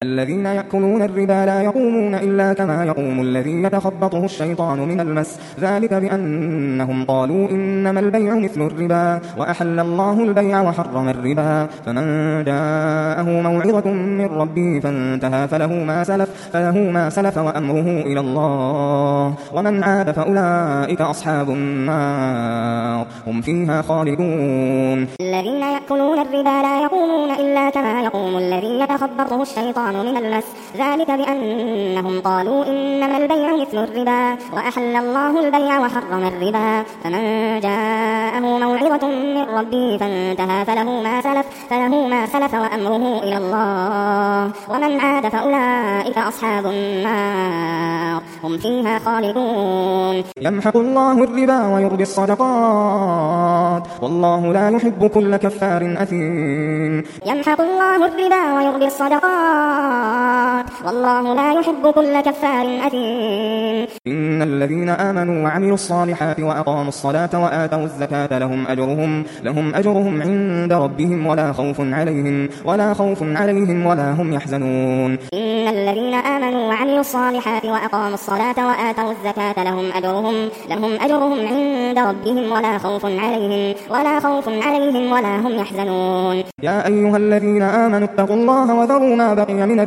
الذين يأكلون الربا لا يقومون إلا كما يقوم الذي يتخبطه الشيطان من المس ذلك بأنهم قالوا إنما البيع مثل الربا وأحل الله البيع وحرم الربا فمن جاءه موعظة من ربه فانتهى فله ما سلف وأمره إلى الله ومن عاد فأولئك أصحاب النار هم فيها خالدون. الذين يأكلون الربا لا يقومون إلا كما يقوم الذي يتخبطه الشيطان من المس ذلك بأنهم قالوا إنما البيع مثل الربا وأحل الله البيع وحرم الربا فمن جاءه موعظة من ربه فانتهى فله ما سلف وأمره إلى الله ومن عاد فأولئك أصحاب النار هم فيها خالدون. يمحق الله الربا ويربي الصدقات والله لا يحب كل كفار أثيم. يمحق الله الربا ويربي الصدقات والله لا يحب كل كفار أثيم. إن الذين آمنوا وعملوا الصالحات وأقاموا الصلاة وآتوا الزكاة لهم أجرهم عند ربهم ولا خوف عليهم ولا هم يحزنون. إن الذين آمنوا وعملوا الصالحات وأقاموا الصلاة وآتوا الزكاة لهم أجرهم عند ربهم ولا خوف عليهم ولا هم يحزنون. يا أيها الذين آمنوا اتقوا الله وذروا ما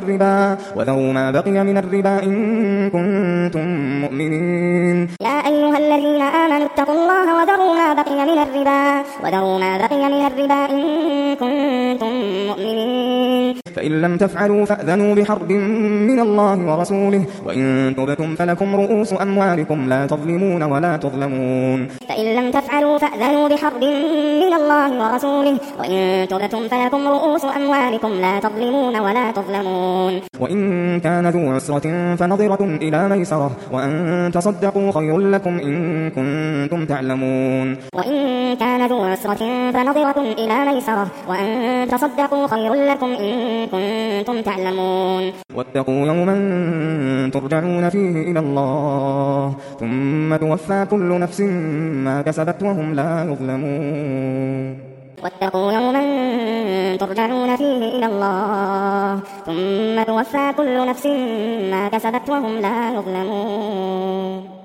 بقي من الربا إن كنتم مؤمنين. يا أيها الذين آمنوا اتقوا الله وذروا ما بقي من الربا إن كنتم مؤمنين. فإن لم تفعلوا فأذنوا بحرب من الله ورسوله وإن تبتم فلكم رؤوس أموالكم لا تظلمون ولا تظلمون. فإن لم تفعلوا فأذنوا بحرب من الله ورسوله وإن تبتم فلكم رؤوس أموالكم لا تظلمون ولا تظلمون. وإن كان ذو عسرة فنظرة إلى ميسرة وأن تصدقوا خير لكم إن كنتم تعلمون. وإن كان ذو عسرة فنظرة إلى ميسرة وأن تصدقوا خير لكم إن كنتم تعلمون. واتقوا يوما ترجعون فيه إلى الله ثم توفى كل نفس ما كسبت وهم لا يظلمون. واتقوا يوما ترجعون فيه إلى الله ثم توفى كل نفس ما كسبت وهم لا يظلمون.